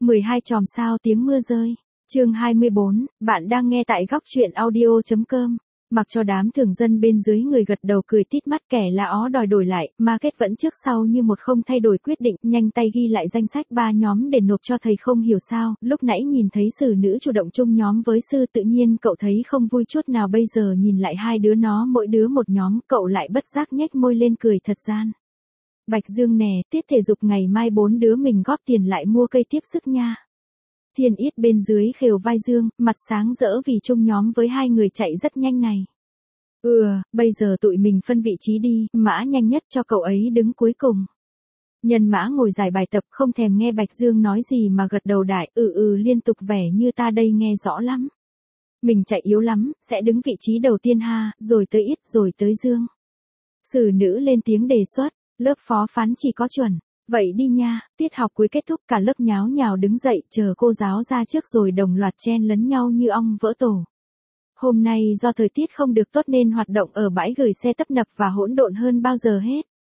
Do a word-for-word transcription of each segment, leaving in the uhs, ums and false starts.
mười hai chòm sao tiếng mưa rơi. Chương hai mươi bốn, bạn đang nghe tại góc truyện audio chấm com. Mặc cho đám thường dân bên dưới người gật đầu cười tít mắt, kẻ là ó đòi đổi lại, market vẫn trước sau như một không thay đổi quyết định, nhanh tay ghi lại danh sách ba nhóm để nộp cho thầy. Không hiểu sao, lúc nãy nhìn thấy sử nữ chủ động chung nhóm với sư tự nhiên cậu thấy không vui chút nào, bây giờ nhìn lại hai đứa nó mỗi đứa một nhóm, cậu lại bất giác nhếch môi lên cười thật gian. Bạch Dương nè, tiết thể dục ngày mai bốn đứa mình góp tiền lại mua cây tiếp sức nha. Thiên Yết bên dưới khều vai Dương, mặt sáng rỡ vì chung nhóm với hai người chạy rất nhanh này. Ừ, bây giờ tụi mình phân vị trí đi, Mã nhanh nhất cho cậu ấy đứng cuối cùng. Nhân Mã ngồi giải bài tập không thèm nghe Bạch Dương nói gì mà gật đầu đại, ừ ừ liên tục, vẻ như ta đây nghe rõ lắm. Mình chạy yếu lắm, sẽ đứng vị trí đầu tiên ha, rồi tới Yết, rồi tới Dương. Sử nữ lên tiếng đề xuất, lớp phó phán chỉ có chuẩn. Vậy đi nha, tiết học cuối kết thúc cả lớp nháo nhào đứng dậy chờ cô giáo ra trước rồi đồng loạt chen lấn nhau như ong vỡ tổ. Hôm nay do thời tiết không được tốt nên hoạt động ở bãi gửi xe tấp nập và hỗn độn hơn bao giờ hết.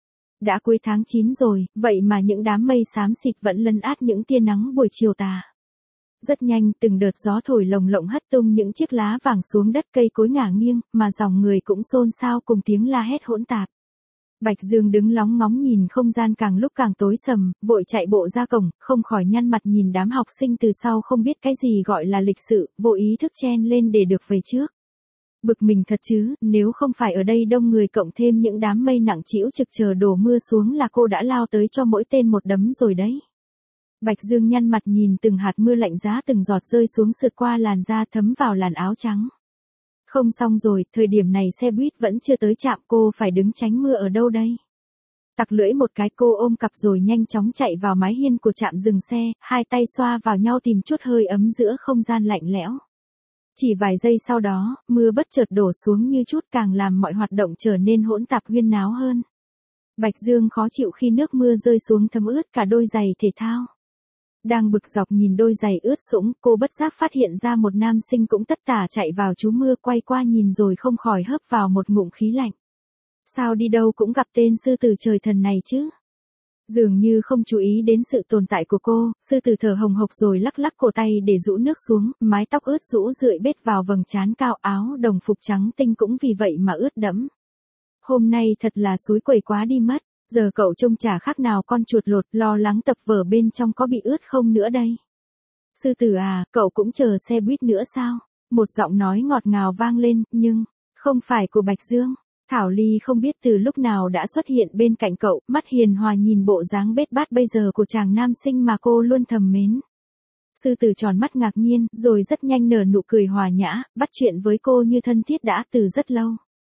Đã cuối tháng chín rồi, vậy mà những đám mây xám xịt vẫn lấn át những tia nắng buổi chiều tà. Rất nhanh, từng đợt gió thổi lồng lộng hất tung những chiếc lá vàng xuống đất, cây cối ngả nghiêng, mà dòng người cũng xôn xao cùng tiếng la hét hỗn tạp. Bạch Dương đứng lóng ngóng nhìn không gian càng lúc càng tối sầm, vội chạy bộ ra cổng, không khỏi nhăn mặt nhìn đám học sinh từ sau không biết cái gì gọi là lịch sự, vô ý thức chen lên để được về trước. Bực mình thật chứ, nếu không phải ở đây đông người cộng thêm những đám mây nặng trĩu trực chờ đổ mưa xuống là cô đã lao tới cho mỗi tên một đấm rồi đấy. Bạch Dương nhăn mặt nhìn từng hạt mưa lạnh giá từng giọt rơi xuống sượt qua làn da thấm vào làn áo trắng. Không xong rồi, thời điểm này xe buýt vẫn chưa tới trạm, cô phải đứng tránh mưa ở đâu đây? Tặc lưỡi một cái cô ôm cặp rồi nhanh chóng chạy vào mái hiên của trạm dừng xe, hai tay xoa vào nhau tìm chút hơi ấm giữa không gian lạnh lẽo. Chỉ vài giây sau đó, mưa bất chợt đổ xuống như chút càng làm mọi hoạt động trở nên hỗn tạp huyên náo hơn. Bạch Dương khó chịu khi nước mưa rơi xuống thấm ướt cả đôi giày thể thao. Đang bực dọc nhìn đôi giày ướt sũng, cô bất giác phát hiện ra một nam sinh cũng tất tả chạy vào trú mưa, quay qua nhìn rồi không khỏi hớp vào một ngụm khí lạnh. Sao đi đâu cũng gặp tên sư tử trời thần này chứ? Dường như không chú ý đến sự tồn tại của cô, sư tử thở hồng hộc rồi lắc lắc cổ tay để rũ nước xuống, mái tóc ướt rũ rượi bết vào vầng trán cao, áo đồng phục trắng tinh cũng vì vậy mà ướt đẫm. Hôm nay thật là xúi quẩy quá đi mất. Giờ cậu trông chả khác nào con chuột lột, lo lắng tập vở bên trong có bị ướt không nữa đây. Sư tử à, cậu cũng chờ xe buýt nữa sao? Một giọng nói ngọt ngào vang lên, nhưng, không phải của Bạch Dương. Thảo Ly không biết từ lúc nào đã xuất hiện bên cạnh cậu, mắt hiền hòa nhìn bộ dáng bết bát bây giờ của chàng nam sinh mà cô luôn thầm mến. Sư tử tròn mắt ngạc nhiên, rồi rất nhanh nở nụ cười hòa nhã, bắt chuyện với cô như thân thiết đã từ rất lâu.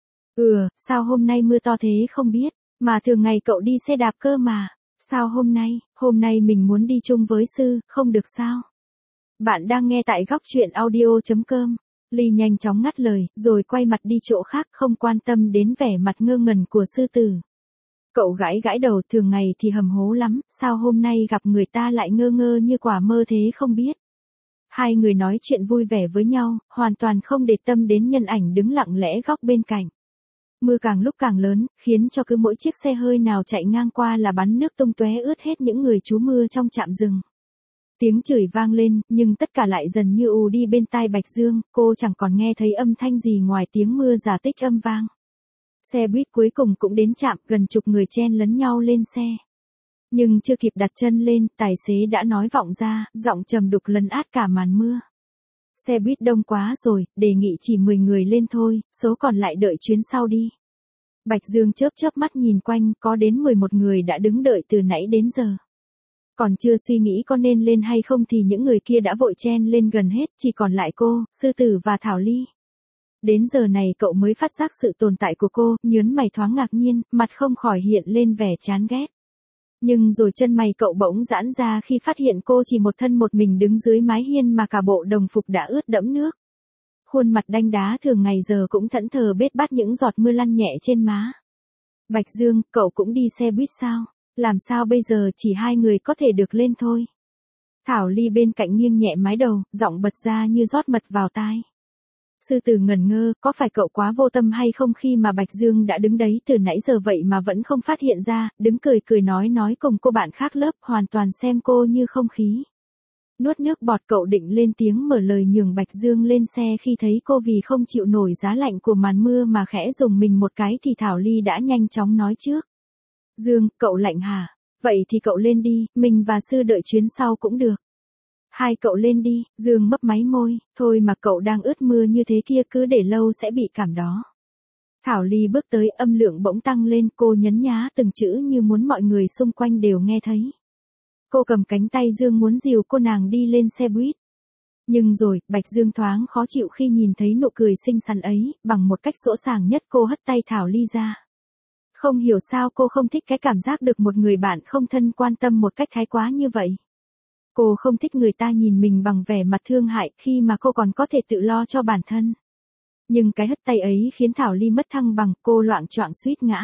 Ừ, sao hôm nay mưa to thế không biết? Mà thường ngày cậu đi xe đạp cơ mà. Sao hôm nay, hôm nay mình muốn đi chung với sư, không được sao? Bạn đang nghe tại góc truyện audio chấm com. Ly nhanh chóng ngắt lời, rồi quay mặt đi chỗ khác, không quan tâm đến vẻ mặt ngơ ngẩn của sư tử. Cậu gãi gãi đầu, thường ngày thì hầm hố lắm, sao hôm nay gặp người ta lại ngơ ngơ như quả mơ thế không biết? Hai người nói chuyện vui vẻ với nhau, hoàn toàn không để tâm đến nhân ảnh đứng lặng lẽ góc bên cạnh. Mưa càng lúc càng lớn, khiến cho cứ mỗi chiếc xe hơi nào chạy ngang qua là bắn nước tung tóe ướt hết những người trú mưa trong trạm dừng. Tiếng chửi vang lên, nhưng tất cả lại dần như ù đi bên tai Bạch Dương, cô chẳng còn nghe thấy âm thanh gì ngoài tiếng mưa giả tích âm vang. Xe buýt cuối cùng cũng đến trạm, gần chục người chen lấn nhau lên xe. Nhưng chưa kịp đặt chân lên, tài xế đã nói vọng ra, giọng trầm đục lấn át cả màn mưa. Xe buýt đông quá rồi, đề nghị chỉ mười người lên thôi, số còn lại đợi chuyến sau đi. Bạch Dương chớp chớp mắt nhìn quanh, có đến mười một người đã đứng đợi từ nãy đến giờ. Còn chưa suy nghĩ có nên lên hay không thì những người kia đã vội chen lên gần hết, chỉ còn lại cô, sư tử và Thảo Ly. Đến giờ này cậu mới phát giác sự tồn tại của cô, nhớn mày thoáng ngạc nhiên, mặt không khỏi hiện lên vẻ chán ghét. Nhưng rồi chân mày cậu bỗng giãn ra khi phát hiện cô chỉ một thân một mình đứng dưới mái hiên mà cả bộ đồng phục đã ướt đẫm nước. Khuôn mặt đanh đá thường ngày giờ cũng thẫn thờ bết bát những giọt mưa lăn nhẹ trên má. Bạch Dương, cậu cũng đi xe buýt sao? Làm sao bây giờ chỉ hai người có thể được lên thôi? Thảo Ly bên cạnh nghiêng nhẹ mái đầu, giọng bật ra như rót mật vào tai. Sư tử ngẩn ngơ, có phải cậu quá vô tâm hay không khi mà Bạch Dương đã đứng đấy từ nãy giờ vậy mà vẫn không phát hiện ra, đứng cười cười nói nói cùng cô bạn khác lớp, hoàn toàn xem cô như không khí. Nuốt nước bọt cậu định lên tiếng mở lời nhường Bạch Dương lên xe khi thấy cô vì không chịu nổi giá lạnh của màn mưa mà khẽ dùng mình một cái thì Thảo Ly đã nhanh chóng nói trước. Dương, cậu lạnh hả? Vậy thì cậu lên đi, mình và Sư đợi chuyến sau cũng được. Hai cậu lên đi, Dương mấp máy môi, thôi mà cậu đang ướt mưa như thế kia cứ để lâu sẽ bị cảm đó. Thảo Ly bước tới, âm lượng bỗng tăng lên, cô nhấn nhá từng chữ như muốn mọi người xung quanh đều nghe thấy. Cô cầm cánh tay Dương muốn dìu cô nàng đi lên xe buýt. Nhưng rồi, Bạch Dương thoáng khó chịu khi nhìn thấy nụ cười xinh xắn ấy, bằng một cách dỗ dàng nhất cô hất tay Thảo Ly ra. Không hiểu sao cô không thích cái cảm giác được một người bạn không thân quan tâm một cách thái quá như vậy. Cô không thích người ta nhìn mình bằng vẻ mặt thương hại khi mà cô còn có thể tự lo cho bản thân. Nhưng cái hất tay ấy khiến Thảo Ly mất thăng bằng, cô loạng choạng suýt ngã.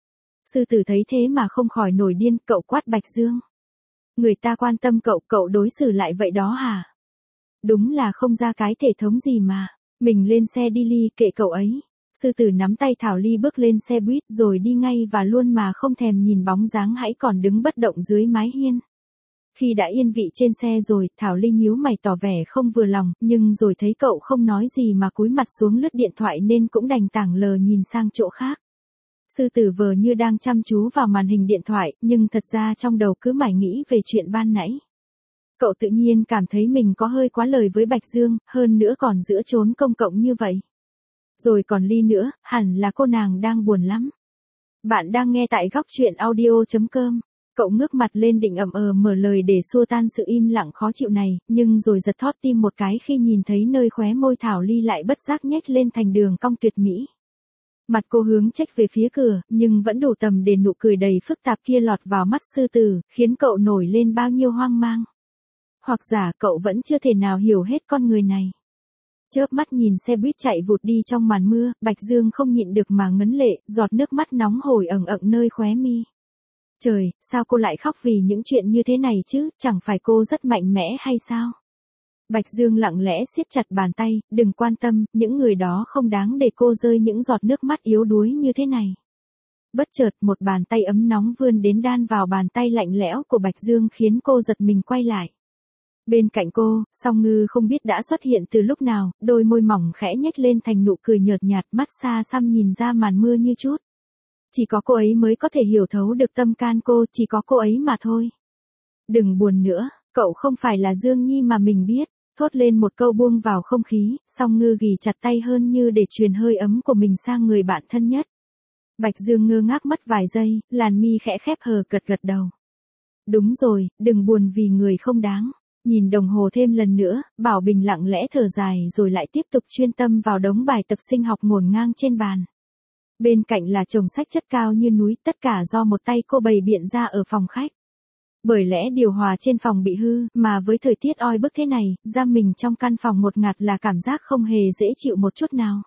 Sư tử thấy thế mà không khỏi nổi điên, cậu quát Bạch Dương. Người ta quan tâm cậu, cậu đối xử lại vậy đó hả? Đúng là không ra cái thể thống gì mà. Mình lên xe đi Ly, kệ cậu ấy. Sư tử nắm tay Thảo Ly bước lên xe buýt rồi đi ngay và luôn mà không thèm nhìn bóng dáng hãy còn đứng bất động dưới mái hiên. Khi đã yên vị trên xe rồi, Thảo Ly nhíu mày tỏ vẻ không vừa lòng, nhưng rồi thấy cậu không nói gì mà cúi mặt xuống lướt điện thoại nên cũng đành tảng lờ nhìn sang chỗ khác. Sư tử vờ như đang chăm chú vào màn hình điện thoại, nhưng thật ra trong đầu cứ mải nghĩ về chuyện ban nãy. Cậu tự nhiên cảm thấy mình có hơi quá lời với Bạch Dương, hơn nữa còn giữa chốn công cộng như vậy. Rồi còn Ly nữa, hẳn là cô nàng đang buồn lắm. Bạn đang nghe tại góc truyện audio chấm com. Cậu ngước mặt lên định ậm ờ mở lời để xua tan sự im lặng khó chịu này, nhưng rồi giật thót tim một cái khi nhìn thấy nơi khóe môi Thảo Ly lại bất giác nhếch lên thành đường cong tuyệt mỹ. Mặt cô hướng chếch về phía cửa, nhưng vẫn đủ tầm để nụ cười đầy phức tạp kia lọt vào mắt sư tử, khiến cậu nổi lên bao nhiêu hoang mang. Hoặc giả cậu vẫn chưa thể nào hiểu hết con người này. Chớp mắt nhìn xe buýt chạy vụt đi trong màn mưa, Bạch Dương không nhịn được mà ngấn lệ, giọt nước mắt nóng hổi ẩn ẩn nơi khóe mi. Trời, sao cô lại khóc vì những chuyện như thế này chứ, chẳng phải cô rất mạnh mẽ hay sao? Bạch Dương lặng lẽ siết chặt bàn tay, đừng quan tâm, những người đó không đáng để cô rơi những giọt nước mắt yếu đuối như thế này. Bất chợt một bàn tay ấm nóng vươn đến đan vào bàn tay lạnh lẽo của Bạch Dương khiến cô giật mình quay lại. Bên cạnh cô, Song Ngư không biết đã xuất hiện từ lúc nào, đôi môi mỏng khẽ nhếch lên thành nụ cười nhợt nhạt, mắt xa xăm nhìn ra màn mưa như chút. Chỉ có cô ấy mới có thể hiểu thấu được tâm can cô, chỉ có cô ấy mà thôi. Đừng buồn nữa, cậu không phải là Dương Nhi mà mình biết. Thốt lên một câu buông vào không khí, Song Ngư ghì chặt tay hơn như để truyền hơi ấm của mình sang người bạn thân nhất. Bạch Dương ngơ ngác mất vài giây, làn mi khẽ khép hờ gật gật đầu. Đúng rồi, đừng buồn vì người không đáng. Nhìn đồng hồ thêm lần nữa, Bảo Bình lặng lẽ thở dài rồi lại tiếp tục chuyên tâm vào đống bài tập sinh học ngổn ngang trên bàn. Bên cạnh là chồng sách chất cao như núi, tất cả do một tay cô bày biện ra ở phòng khách. Bởi lẽ điều hòa trên phòng bị hư, mà với thời tiết oi bức thế này, giam mình trong căn phòng ngột ngạt là cảm giác không hề dễ chịu một chút nào.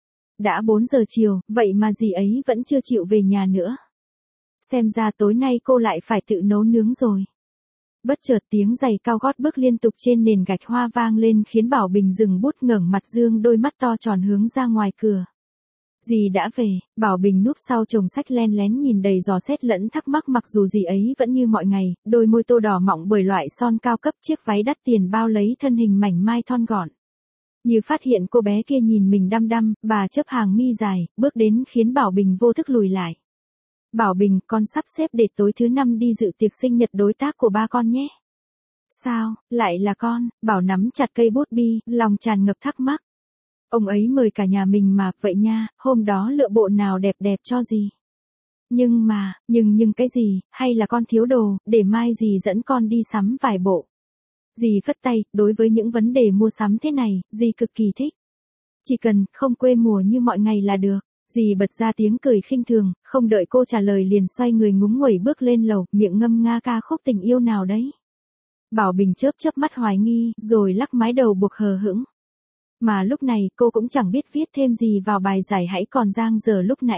Đã bốn giờ chiều, vậy mà dì ấy vẫn chưa chịu về nhà nữa. Xem ra tối nay cô lại phải tự nấu nướng rồi. Bất chợt tiếng giày cao gót bước liên tục trên nền gạch hoa vang lên khiến Bảo Bình dừng bút ngẩng mặt Dương đôi mắt to tròn hướng ra ngoài cửa. Dì đã về, Bảo Bình núp sau chồng sách len lén nhìn đầy dò xét lẫn thắc mắc mặc dù dì ấy vẫn như mọi ngày, đôi môi tô đỏ mọng bởi loại son cao cấp chiếc váy đắt tiền bao lấy thân hình mảnh mai thon gọn. Như phát hiện cô bé kia nhìn mình đăm đăm, bà chớp hàng mi dài, bước đến khiến Bảo Bình vô thức lùi lại. Bảo Bình, con sắp xếp để tối thứ năm đi dự tiệc sinh nhật đối tác của ba con nhé. Sao, lại là con? Bảo nắm chặt cây bút bi, lòng tràn ngập thắc mắc. Ông ấy mời cả nhà mình mà, vậy nha, hôm đó lựa bộ nào đẹp đẹp cho gì? Nhưng mà, nhưng nhưng cái gì, hay là con thiếu đồ, để mai dì dẫn con đi sắm vài bộ. Dì phất tay, đối với những vấn đề mua sắm thế này, dì cực kỳ thích. Chỉ cần, không quê mùa như mọi ngày là được. Dì bật ra tiếng cười khinh thường, không đợi cô trả lời liền xoay người ngúng nguẩy bước lên lầu, miệng ngâm nga ca khúc tình yêu nào đấy. Bảo Bình chớp chớp mắt hoài nghi, rồi lắc mái đầu buộc hờ hững. Mà lúc này cô cũng chẳng biết viết thêm gì vào bài giải hãy còn dang dở lúc nãy.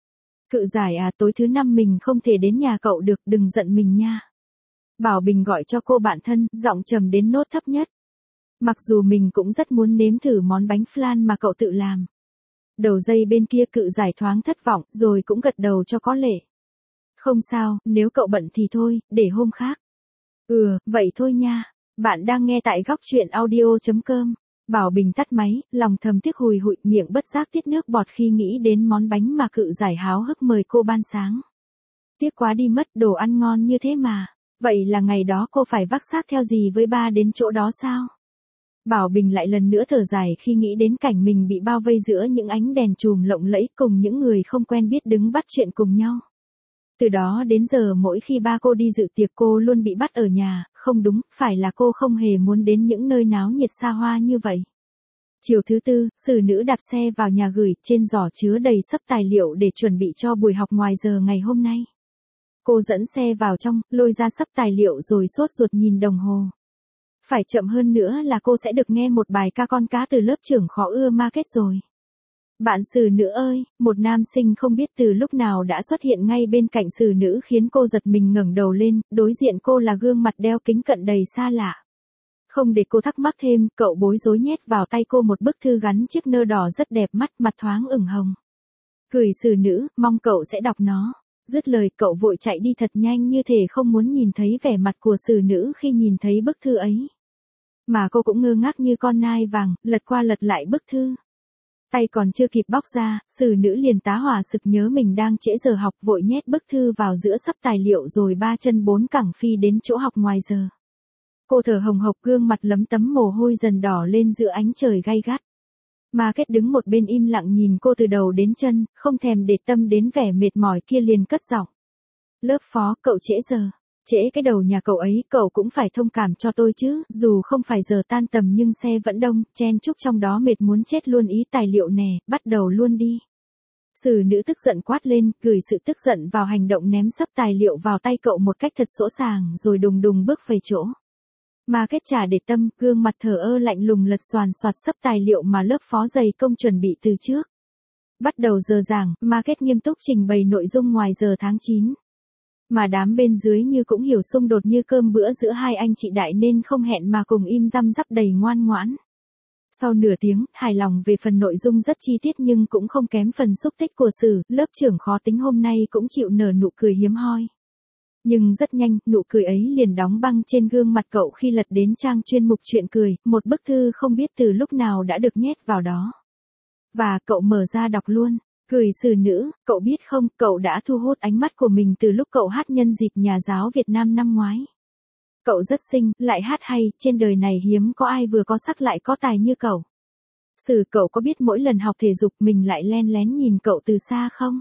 Cự giải à, tối thứ năm mình không thể đến nhà cậu được, đừng giận mình nha. Bảo Bình gọi cho cô bạn thân, giọng trầm đến nốt thấp nhất. Mặc dù mình cũng rất muốn nếm thử món bánh flan mà cậu tự làm. Đầu dây bên kia Cự giải thoáng thất vọng, rồi cũng gật đầu cho có lệ. Không sao, nếu cậu bận thì thôi, để hôm khác. Ừ, vậy thôi nha. Bạn đang nghe tại góc chuyện audio chấm com. Bảo Bình tắt máy, lòng thầm tiếc hùi hụi, miệng bất giác tiết nước bọt khi nghĩ đến món bánh mà cự giải háo hức mời cô ban sáng. Tiếc quá đi mất, đồ ăn ngon như thế mà. Vậy là ngày đó cô phải vác xác theo gì với ba đến chỗ đó sao? Bảo Bình lại lần nữa thở dài khi nghĩ đến cảnh mình bị bao vây giữa những ánh đèn chùm lộng lẫy cùng những người không quen biết đứng bắt chuyện cùng nhau. Từ đó đến giờ mỗi khi ba cô đi dự tiệc cô luôn bị bắt ở nhà, không đúng, phải là cô không hề muốn đến những nơi náo nhiệt xa hoa như vậy. Chiều thứ tư, xử nữ đạp xe vào nhà gửi, trên giỏ chứa đầy sấp tài liệu để chuẩn bị cho buổi học ngoài giờ ngày hôm nay. Cô dẫn xe vào trong, lôi ra sấp tài liệu rồi sốt ruột nhìn đồng hồ. Phải chậm hơn nữa là cô sẽ được nghe một bài ca con cá từ lớp trưởng khó ưa market rồi. Bạn xử nữ ơi, một nam sinh không biết từ lúc nào đã xuất hiện ngay bên cạnh xử nữ khiến cô giật mình ngẩng đầu lên, đối diện cô là gương mặt đeo kính cận đầy xa lạ. Không để cô thắc mắc thêm, cậu bối rối nhét vào tay cô một bức thư gắn chiếc nơ đỏ rất đẹp mắt, mặt thoáng ửng hồng. Gửi xử nữ, mong cậu sẽ đọc nó. Dứt lời cậu vội chạy đi thật nhanh như thể không muốn nhìn thấy vẻ mặt của xử nữ khi nhìn thấy bức thư ấy. Mà cô cũng ngơ ngác như con nai vàng, lật qua lật lại bức thư. Tay còn chưa kịp bóc ra, xử nữ liền tá hỏa sực nhớ mình đang trễ giờ học, vội nhét bức thư vào giữa sấp tài liệu rồi ba chân bốn cẳng phi đến chỗ học ngoài giờ. Cô thở hồng hộc, gương mặt lấm tấm mồ hôi dần đỏ lên giữa ánh trời gay gắt. Market đứng một bên im lặng nhìn cô từ đầu đến chân, không thèm để tâm đến vẻ mệt mỏi kia, liền cất giọng. Lớp phó, cậu trễ giờ. Trễ cái đầu nhà cậu ấy, cậu cũng phải thông cảm cho tôi chứ, dù không phải giờ tan tầm nhưng xe vẫn đông, chen chúc trong đó mệt muốn chết luôn. Ý tài liệu nè, bắt đầu luôn đi. Xử nữ tức giận quát lên, gửi sự tức giận vào hành động, ném sấp tài liệu vào tay cậu một cách thật sỗ sàng rồi đùng đùng bước về chỗ. Market chả để tâm, gương mặt thờ ơ lạnh lùng lật xoàn xoạt sấp tài liệu mà lớp phó dày công chuẩn bị từ trước. Bắt đầu giờ giảng, Market nghiêm túc trình bày nội dung ngoài giờ tháng chín. Mà đám bên dưới như cũng hiểu xung đột như cơm bữa giữa hai anh chị đại nên không hẹn mà cùng im răm rắp đầy ngoan ngoãn. Sau nửa tiếng, hài lòng về phần nội dung rất chi tiết nhưng cũng không kém phần xúc tích của sử, lớp trưởng khó tính hôm nay cũng chịu nở nụ cười hiếm hoi. Nhưng rất nhanh, nụ cười ấy liền đóng băng trên gương mặt cậu khi lật đến trang chuyên mục chuyện cười, một bức thư không biết từ lúc nào đã được nhét vào đó. Và cậu mở ra đọc luôn. Gửi xử nữ, cậu biết không, cậu đã thu hút ánh mắt của mình từ lúc cậu hát nhân dịp nhà giáo Việt Nam năm ngoái. Cậu rất xinh, lại hát hay, trên đời này hiếm có ai vừa có sắc lại có tài như cậu. Sử, cậu có biết mỗi lần học thể dục mình lại len lén nhìn cậu từ xa không?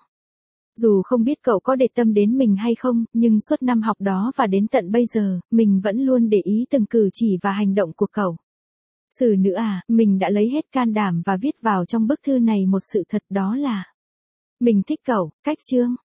Dù không biết cậu có để tâm đến mình hay không, nhưng suốt năm học đó và đến tận bây giờ, mình vẫn luôn để ý từng cử chỉ và hành động của cậu. Xử nữ à, mình đã lấy hết can đảm và viết vào trong bức thư này một sự thật, đó là mình thích cậu. Cách chương